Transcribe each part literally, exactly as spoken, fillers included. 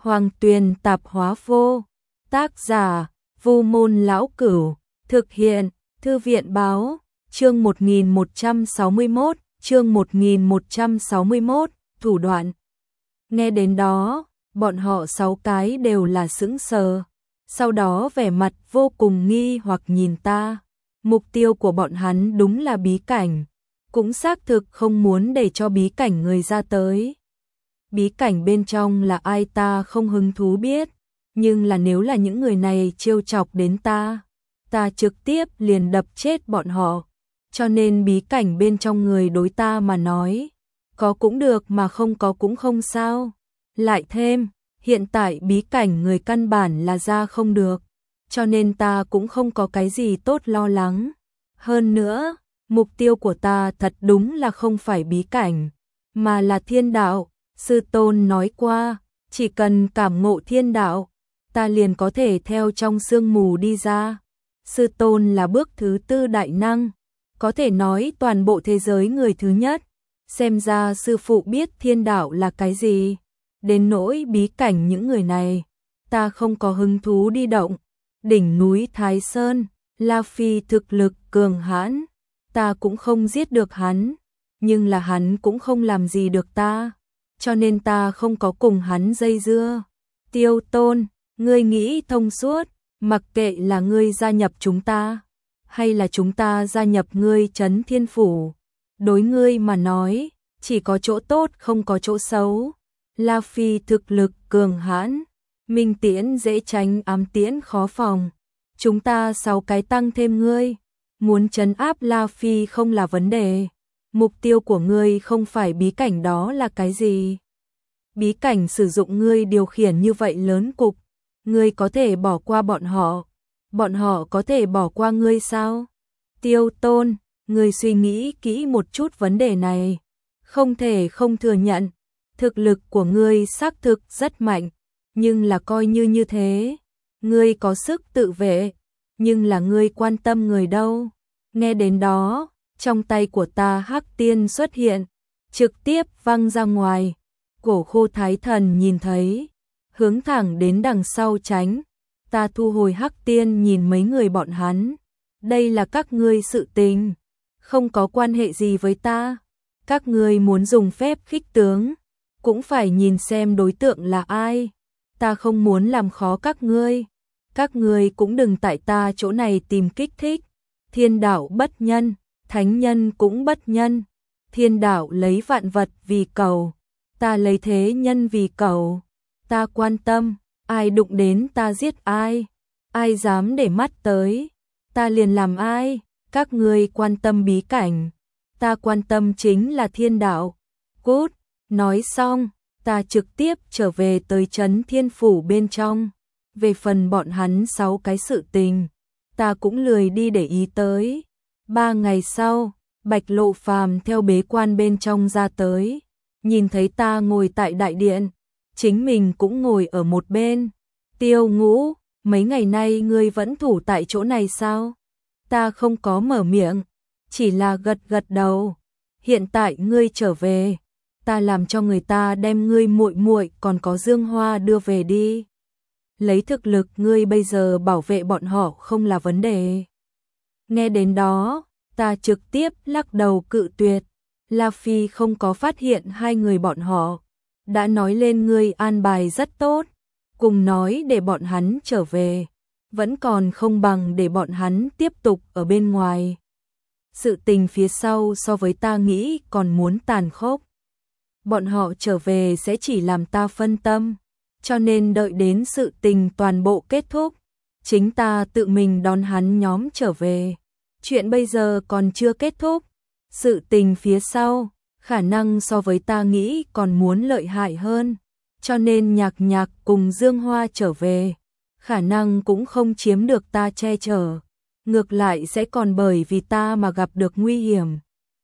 Hoàng Tuyền Tạp Hóa Vô. Tác giả: Vu Môn Lão Cửu. Thực hiện: Thư viện Báo. Chương một nghìn một trăm sáu mươi mốt, chương một nghìn một trăm sáu mươi mốt, thủ đoạn. Nghe đến đó, bọn họ sáu cái đều là sững sờ, sau đó vẻ mặt vô cùng nghi hoặc nhìn ta. Mục tiêu của bọn hắn đúng là bí cảnh, cũng xác thực không muốn để cho bí cảnh người ra tới. Bí cảnh bên trong là ai ta không hứng thú biết, nhưng là nếu là những người này trêu chọc đến ta, ta trực tiếp liền đập chết bọn họ. Cho nên bí cảnh bên trong người đối ta mà nói, có cũng được mà không có cũng không sao. Lại thêm, hiện tại bí cảnh người căn bản là ra không được, cho nên ta cũng không có cái gì tốt lo lắng. Hơn nữa, mục tiêu của ta thật đúng là không phải bí cảnh, mà là thiên đạo. Sư tôn nói qua, chỉ cần cảm ngộ thiên đạo, ta liền có thể theo trong sương mù đi ra. Sư tôn là bước thứ tư đại năng, có thể nói toàn bộ thế giới người thứ nhất. Xem ra sư phụ biết thiên đạo là cái gì. Đến nỗi bí cảnh những người này, ta không có hứng thú đi động. Đỉnh núi Thái Sơn, La Phi thực lực cường hãn, ta cũng không giết được hắn, nhưng là hắn cũng không làm gì được ta, cho nên ta không có cùng hắn dây dưa. Tiêu Tôn, ngươi nghĩ thông suốt, mặc kệ là ngươi gia nhập chúng ta, hay là chúng ta gia nhập ngươi Trấn Thiên Phủ, đối ngươi mà nói, chỉ có chỗ tốt không có chỗ xấu. La Phi thực lực cường hãn, minh tiễn dễ tránh ám tiễn khó phòng. Chúng ta sáu cái tăng thêm ngươi, muốn trấn áp La Phi không là vấn đề. Mục tiêu của ngươi không phải bí cảnh đó là cái gì? Bí cảnh sử dụng ngươi điều khiển như vậy lớn cục, ngươi có thể bỏ qua bọn họ, bọn họ có thể bỏ qua ngươi sao? Tiêu Tôn, ngươi suy nghĩ kỹ một chút vấn đề này, không thể không thừa nhận, thực lực của ngươi xác thực rất mạnh, nhưng là coi như như thế, ngươi có sức tự vệ, nhưng là ngươi quan tâm người đâu? Nghe đến đó, trong tay của ta hắc tiên xuất hiện, trực tiếp văng ra ngoài. Cổ Khô Thái Thần nhìn thấy, hướng thẳng đến đằng sau tránh. Ta thu hồi hắc tiên nhìn mấy người bọn hắn, đây là các ngươi sự tình, không có quan hệ gì với ta. Các ngươi muốn dùng phép khích tướng, cũng phải nhìn xem đối tượng là ai. Ta không muốn làm khó các ngươi, các ngươi cũng đừng tại ta chỗ này tìm kích thích. Thiên đạo bất nhân, thánh nhân cũng bất nhân. Thiên đạo lấy vạn vật vì cầu, ta lấy thế nhân vì cầu. Ta quan tâm, ai đụng đến ta giết ai, ai dám để mắt tới, ta liền làm ai. Các ngươi quan tâm bí cảnh, ta quan tâm chính là thiên đạo. Cút, nói xong, ta trực tiếp trở về tới Trấn Thiên Phủ bên trong. Về phần bọn hắn sáu cái sự tình, ta cũng lười đi để ý tới. Ba ngày sau, Bạch Lộ Phàm theo bế quan bên trong ra tới, nhìn thấy ta ngồi tại đại điện, chính mình cũng ngồi ở một bên. Tiêu Ngũ, mấy ngày nay ngươi vẫn thủ tại chỗ này sao? Ta không có mở miệng, chỉ là gật gật đầu. Hiện tại ngươi trở về, ta làm cho người ta đem ngươi muội muội còn có Dương Hoa đưa về đi. Lấy thực lực ngươi bây giờ bảo vệ bọn họ không là vấn đề. Nghe đến đó, ta trực tiếp lắc đầu cự tuyệt. La Phi không có phát hiện hai người bọn họ, đã nói lên ngươi an bài rất tốt, cùng nói để bọn hắn trở về, vẫn còn không bằng để bọn hắn tiếp tục ở bên ngoài. Sự tình phía sau so với ta nghĩ còn muốn tàn khốc. Bọn họ trở về sẽ chỉ làm ta phân tâm, cho nên đợi đến sự tình toàn bộ kết thúc, chính ta tự mình đón hắn nhóm trở về. Chuyện bây giờ còn chưa kết thúc, sự tình phía sau khả năng so với ta nghĩ còn muốn lợi hại hơn, cho nên Nhạc Nhạc cùng Dương Hoa trở về, khả năng cũng không chiếm được ta che chở, ngược lại sẽ còn bởi vì ta mà gặp được nguy hiểm.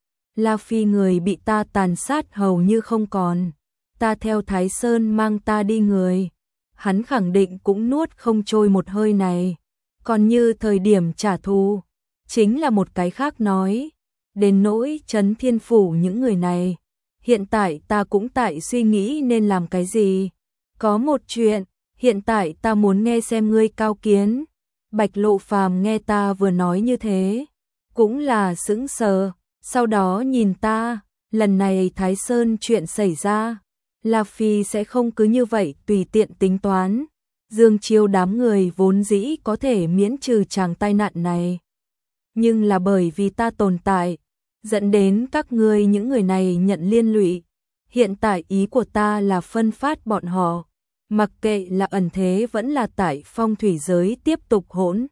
La Phi người bị ta tàn sát hầu như không còn, ta theo Thái Sơn mang ta đi người, hắn khẳng định cũng nuốt không trôi một hơi này, còn như thời điểm trả thù, chính là một cái khác nói. Đến nỗi Trấn Thiên Phủ những người này, hiện tại ta cũng tại suy nghĩ nên làm cái gì. Có một chuyện, hiện tại ta muốn nghe xem ngươi cao kiến. Bạch Lộ Phàm nghe ta vừa nói như thế, cũng là sững sờ, sau đó nhìn ta, lần này Thái Sơn chuyện xảy ra, La Phi sẽ không cứ như vậy tùy tiện tính toán. Dương Chiêu đám người vốn dĩ có thể miễn trừ chàng tai nạn này. Nhưng là bởi vì ta tồn tại, dẫn đến các ngươi những người này nhận liên lụy. Hiện tại ý của ta là phân phát bọn họ, mặc kệ là ẩn thế vẫn là tại phong thủy giới tiếp tục hỗn.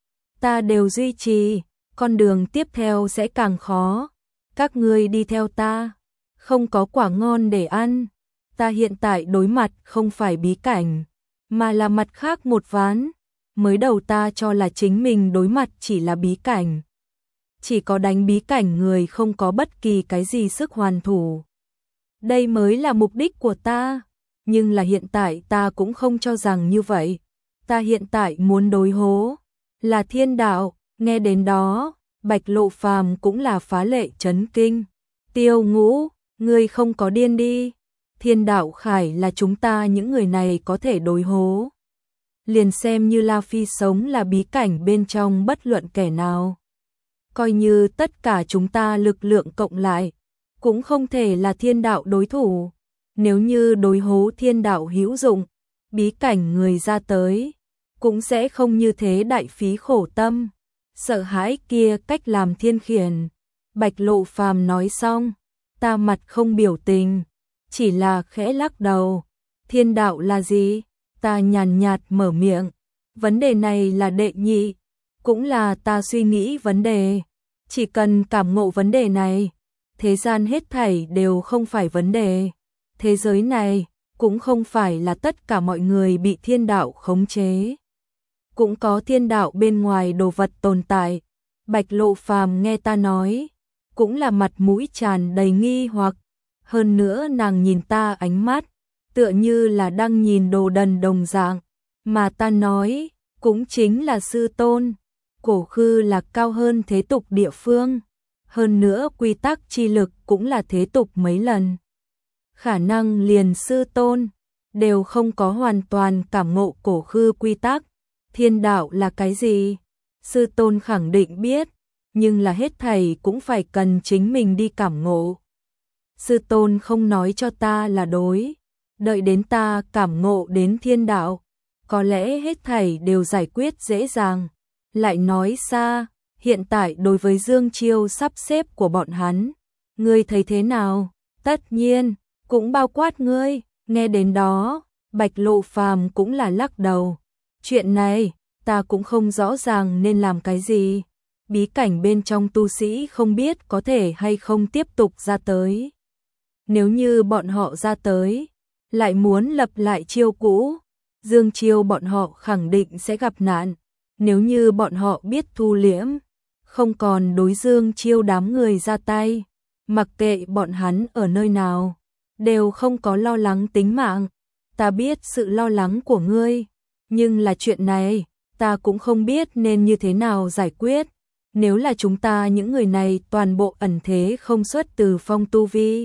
Ta đều duy trì, con đường tiếp theo sẽ càng khó. Các ngươi đi theo ta, không có quả ngon để ăn. Ta hiện tại đối mặt không phải bí cảnh, mà là mặt khác một ván. Mới đầu ta cho là chính mình đối mặt chỉ là bí cảnh. Chỉ có đánh bí cảnh người không có bất kỳ cái gì sức hoàn thủ. Đây mới là mục đích của ta. Nhưng là hiện tại ta cũng không cho rằng như vậy. Ta hiện tại muốn đối hố là thiên đạo. Nghe đến đó, Bạch Lộ Phàm cũng là phá lệ chấn kinh. Tiêu Ngũ, ngươi không có điên đi. Thiên đạo khải là chúng ta những người này có thể đối hố. Liền xem như La Phi sống là bí cảnh bên trong bất luận kẻ nào. Coi như tất cả chúng ta lực lượng cộng lại, cũng không thể là thiên đạo đối thủ. Nếu như đối hố thiên đạo hữu dụng, bí cảnh người ra tới, cũng sẽ không như thế đại phí khổ tâm. Sợ hãi kia cách làm thiên khiển. Bạch Lộ Phàm nói xong, ta mặt không biểu tình, chỉ là khẽ lắc đầu. Thiên đạo là gì? Ta nhàn nhạt mở miệng. Vấn đề này là đệ nhị, cũng là ta suy nghĩ vấn đề. Chỉ cần cảm ngộ vấn đề này, thế gian hết thảy đều không phải vấn đề. Thế giới này cũng không phải là tất cả mọi người bị thiên đạo khống chế. Cũng có thiên đạo bên ngoài đồ vật tồn tại. Bạch Lộ Phàm nghe ta nói, cũng là mặt mũi tràn đầy nghi hoặc. Hơn nữa nàng nhìn ta ánh mắt, tựa như là đang nhìn đồ đần đồng dạng. Mà ta nói, cũng chính là sư tôn. Cổ khư là cao hơn thế tục địa phương. Hơn nữa quy tắc chi lực cũng là thế tục mấy lần. Khả năng liền sư tôn đều không có hoàn toàn cảm ngộ cổ khư quy tắc. Thiên đạo là cái gì? Sư tôn khẳng định biết, nhưng là hết thầy cũng phải cần chính mình đi cảm ngộ. Sư tôn không nói cho ta là đối, đợi đến ta cảm ngộ đến thiên đạo, có lẽ hết thảy đều giải quyết dễ dàng. Lại nói xa, hiện tại đối với Dương Chiêu sắp xếp của bọn hắn, ngươi thấy thế nào? Tất nhiên, cũng bao quát ngươi. Nghe đến đó, Bạch Lộ Phàm cũng là lắc đầu. Chuyện này, ta cũng không rõ ràng nên làm cái gì. Bí cảnh bên trong tu sĩ không biết có thể hay không tiếp tục ra tới. Nếu như bọn họ ra tới, lại muốn lập lại chiêu cũ, Dương Chiêu bọn họ khẳng định sẽ gặp nạn. Nếu như bọn họ biết thu liễm, không còn đối Dương Chiêu đám người ra tay, mặc kệ bọn hắn ở nơi nào, đều không có lo lắng tính mạng. Ta biết sự lo lắng của ngươi, nhưng là chuyện này, ta cũng không biết nên như thế nào giải quyết. Nếu là chúng ta những người này toàn bộ ẩn thế không xuất từ phong tu vi,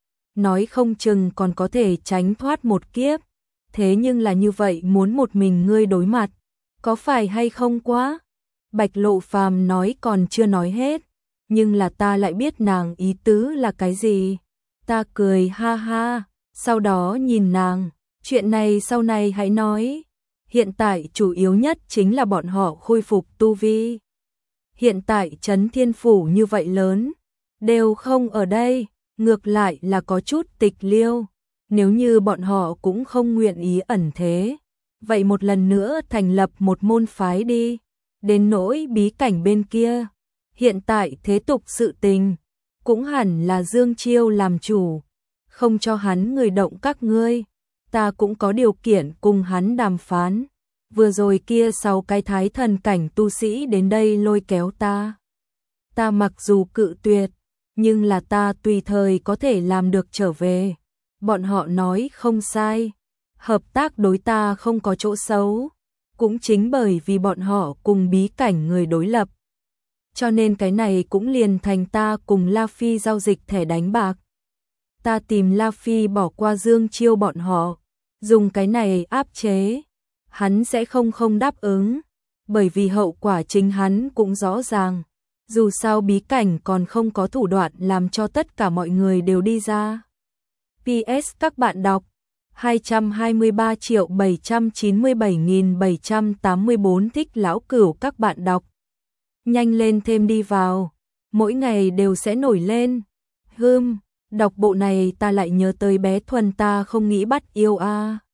nói không chừng còn có thể tránh thoát một kiếp. Thế nhưng là như vậy muốn một mình ngươi đối mặt, có phải hay không quá? Bạch Lộ Phàm nói còn chưa nói hết, nhưng là ta lại biết nàng ý tứ là cái gì. Ta cười ha ha, sau đó nhìn nàng, chuyện này sau này hãy nói. Hiện tại chủ yếu nhất chính là bọn họ khôi phục tu vi. Hiện tại Trấn Thiên Phủ như vậy lớn, đều không ở đây, ngược lại là có chút tịch liêu. Nếu như bọn họ cũng không nguyện ý ẩn thế, vậy một lần nữa thành lập một môn phái đi. Đến nỗi bí cảnh bên kia, hiện tại thế tục sự tình, cũng hẳn là Dương Chiêu làm chủ, không cho hắn người động các ngươi. Ta cũng có điều kiện cùng hắn đàm phán. Vừa rồi kia sau cái thái thần cảnh tu sĩ đến đây lôi kéo ta. Ta mặc dù cự tuyệt, nhưng là ta tùy thời có thể làm được trở về. Bọn họ nói không sai, hợp tác đối ta không có chỗ xấu, cũng chính bởi vì bọn họ cùng bí cảnh người đối lập. Cho nên cái này cũng liền thành ta cùng La Phi giao dịch thẻ đánh bạc. Ta tìm La Phi bỏ qua Dương Chiêu bọn họ, dùng cái này áp chế, hắn sẽ không không đáp ứng, bởi vì hậu quả chính hắn cũng rõ ràng. Dù sao bí cảnh còn không có thủ đoạn làm cho tất cả mọi người đều đi ra. pê ét các bạn đọc hai trăm hai mươi ba triệu bảy trăm chín mươi bảy nghìn bảy trăm tám mươi tư thích lão cửu các bạn đọc. Nhanh lên thêm đi vào, mỗi ngày đều sẽ nổi lên. Hưm, đọc bộ này ta lại nhớ tới bé Thuần ta không nghĩ bắt yêu a. À.